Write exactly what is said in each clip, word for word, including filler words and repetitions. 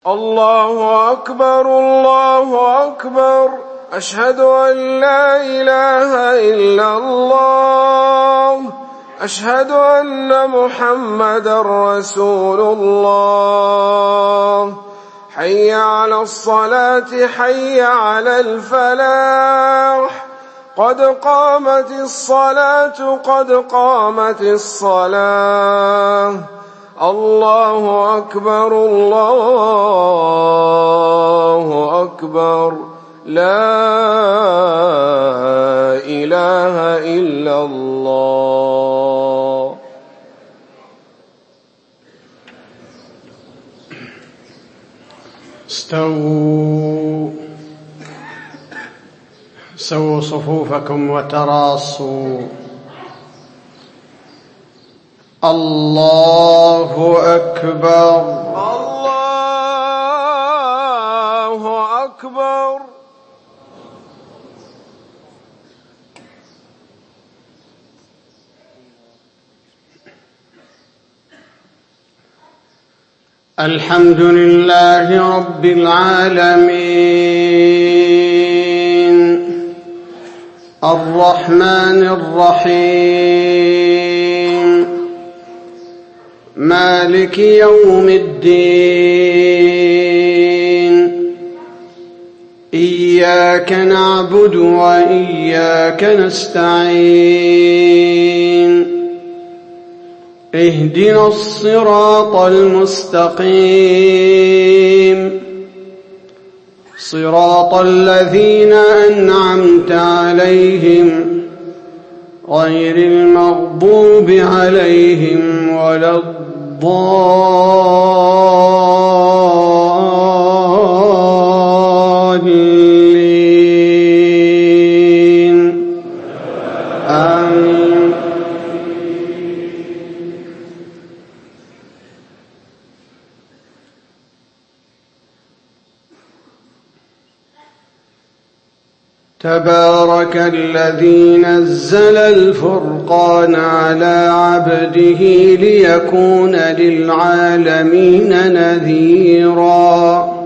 الله أكبر الله أكبر أشهد أن لا إله إلا الله أشهد أن محمدا رسول الله حي على الصلاة حي على الفلاح قد قامت الصلاة قد قامت الصلاة الله أكبر الله أكبر لا إله إلا الله. استووا سووا صفوفكم وتراصوا. الله أكبر الله أكبر. الحمد لله رب العالمين الرحمن الرحيم مالك يوم الدين إياك نعبد وإياك نستعين اهدنا الصراط المستقيم صراط الذين أنعمت عليهم غير المغضوب عليهم ولا الضالين آمين. تبارك الذي نزل الفرقان على عبده ليكون للعالمين نذيرا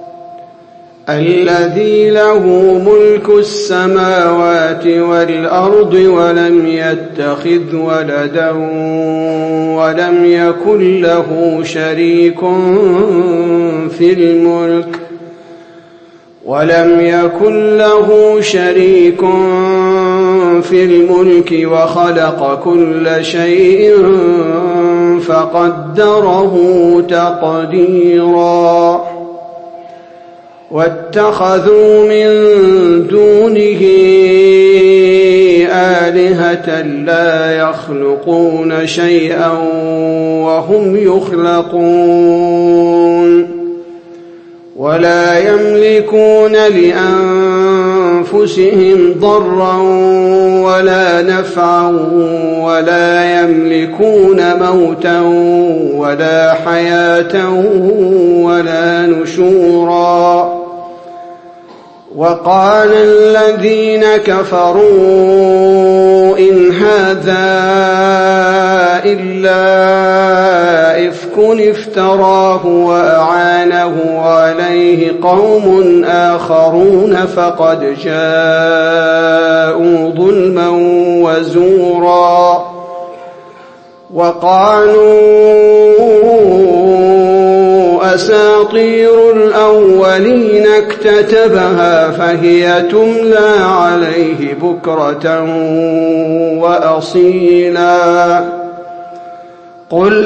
الذي له ملك السماوات والأرض ولم يتخذ ولدا ولم يكن له شريك في الملك ولم يكن له شريك في الملك وخلق كل شيء فقدره تقديرا واتخذوا من دونه آلهة لا يخلقون شيئا وهم يخلقون ولا يملكون لأنفسهم ضرا ولا نفعا ولا يملكون موتا ولا حياة ولا نشورا. وقال الذين كفروا إن هذا إلا إفك افتراه وأعانه عليه قوم آخرون فقد جاءوا ظلما وزورا. وقالوا أساطير الأولين اكتتبها فهي تملى عليه بكرة وأصيلا. قل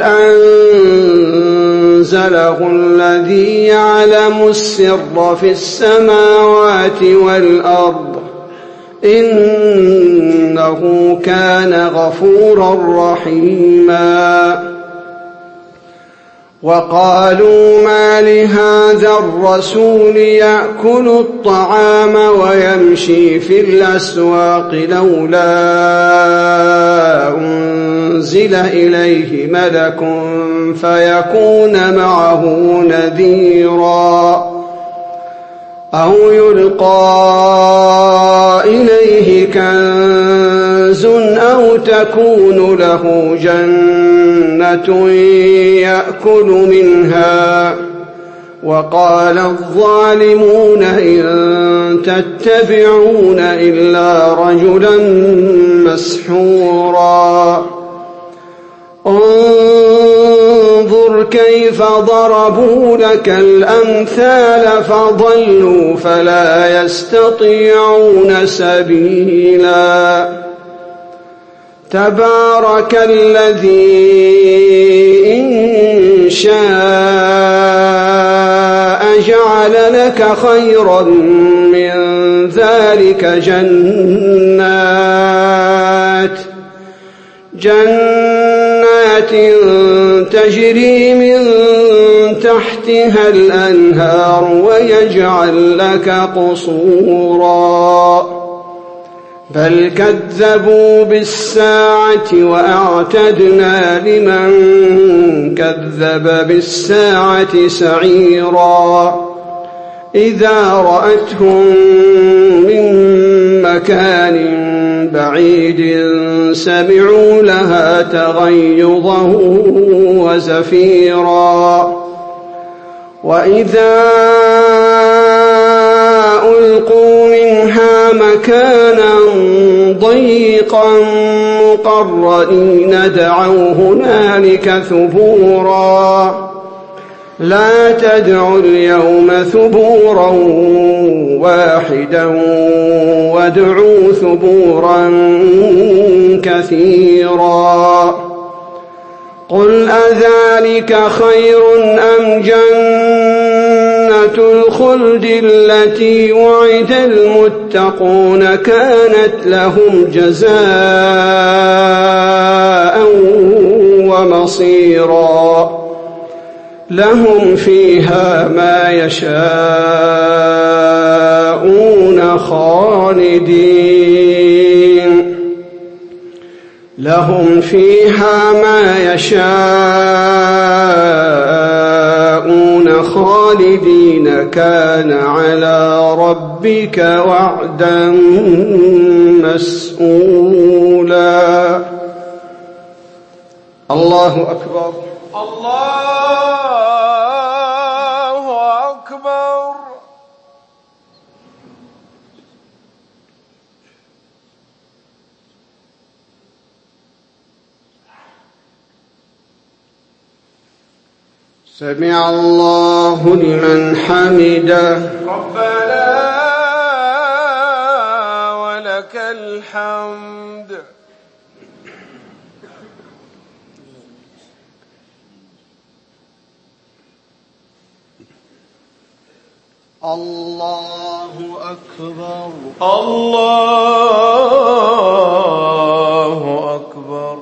أنزله الذي يعلم السر في السماوات والأرض إنه كان غفورا رحيما. وقالوا ما لهذا الرسول يأكل الطعام ويمشي في الأسواق لولا أنزل إليه ملك فيكون معه نذيرا أو يلقى إليه كنز أو تكون له جنة يأكل منها وقال الظالمون إن تتبعون إلا رجلا مسحورا انظر كيف ضربوا لك الأمثال فضلوا فلا يستطيعون سبيلا تبارك الذي إن شاء جعل لك خيرا من ذلك جنات جنات تجري من تحتها الأنهار ويجعل لك قصورا بل كذبوا بالساعة وأعتدنا لمن كذب بالساعة سعيرا إذا رأتهم من مكان بعيد سمعوا لها تغيظا وزفيرا وإذا ألقوا منها مكانا ضيقا مقرنين دعوا هنالك ثبورا لا تدعوا اليوم ثبورا واحدا وادعوا ثبورا كثيرا قل أذلك خير أم جنة الخلد التي وعد المتقون كانت لهم جزاء ومصيرا لهم فيها ما يشاءون خالدين لهم فيها ما يشاءون خالدين كان على ربك وعدا مسئولا الله أكبر الله أكبر سمع الله لمن حمده ربنا ولك الحمد الله أكبر الله أكبر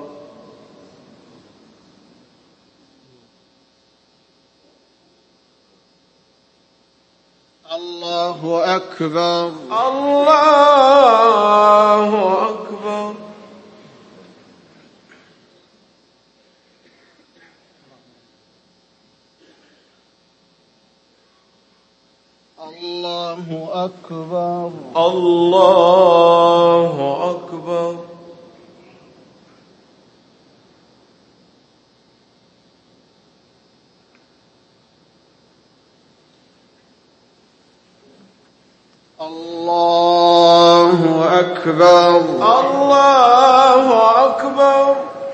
الله أكبر الله أكبر الله أكبر الله أكبر الله أكبر الله أكبر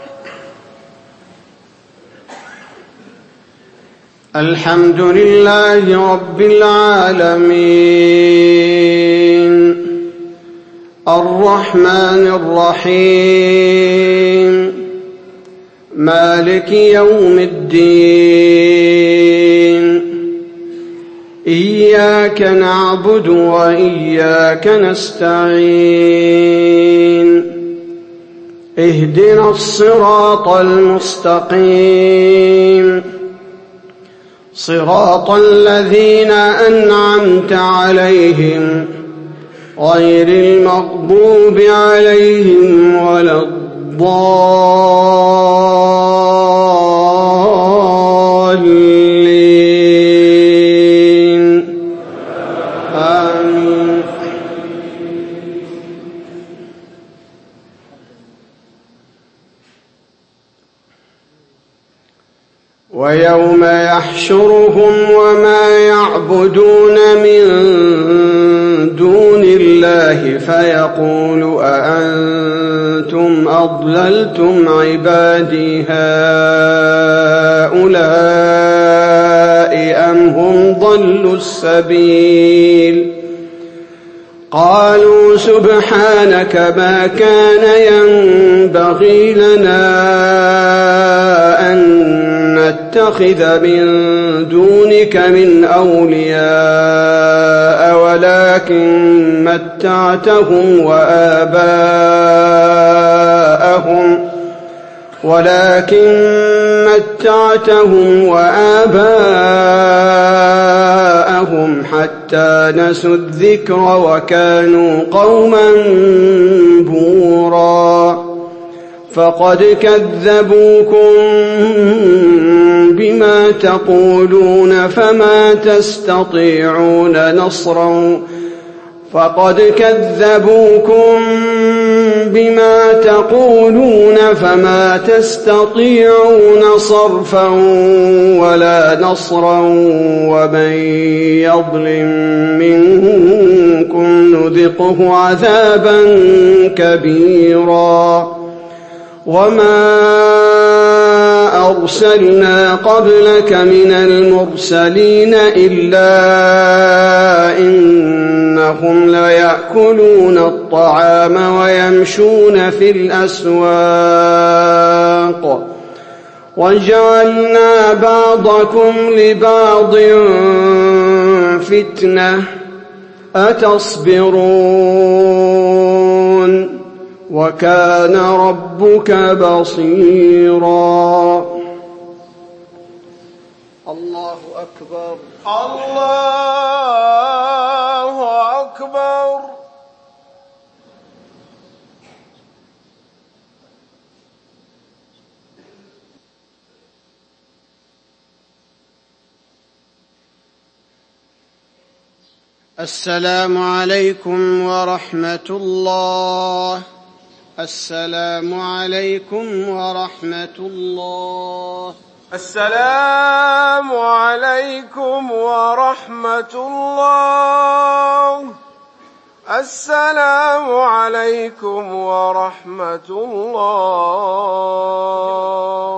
الحمد لله رب العالمين الرحمن الرحيم مالك يوم الدين إياك نعبد وإياك نستعين اهدنا الصراط المستقيم صراط الذين أنعمت عليهم غير المغضوب عليهم ولا الضالين آمين. ويوم يحشر يحشرهم وما يعبدون من دون الله فيقول أأنتم أضللتم عبادي هؤلاء أم هم ضلوا السبيل قالوا سبحانك ما كان ينبغي لنا أن نتخذ من دونك من أولياء ولكن متعتهم وآباءهم ولكن متعتهم وآباءهم حتى نسوا الذكر وكانوا قوما بورا فقد كذبوكم بما تقولون فما تستطيعون نصرا فقد كذبوكم بما تقولون فما تستطيعون صرفا ولا نصرا ومن يظلم منكم نذقه عذابا كبيرا وما أرسلنا قبلك من المرسلين إلا إنهم ليأكلون الطعام ويمشون في الأسواق وجعلنا بعضكم لبعض فتنة أتصبرون وكان ربك بصيرا. الله أكبر الله أكبر. السلام عليكم ورحمة الله. السلام عليكم ورحمة الله. السلام عليكم ورحمة الله. السلام عليكم ورحمة الله.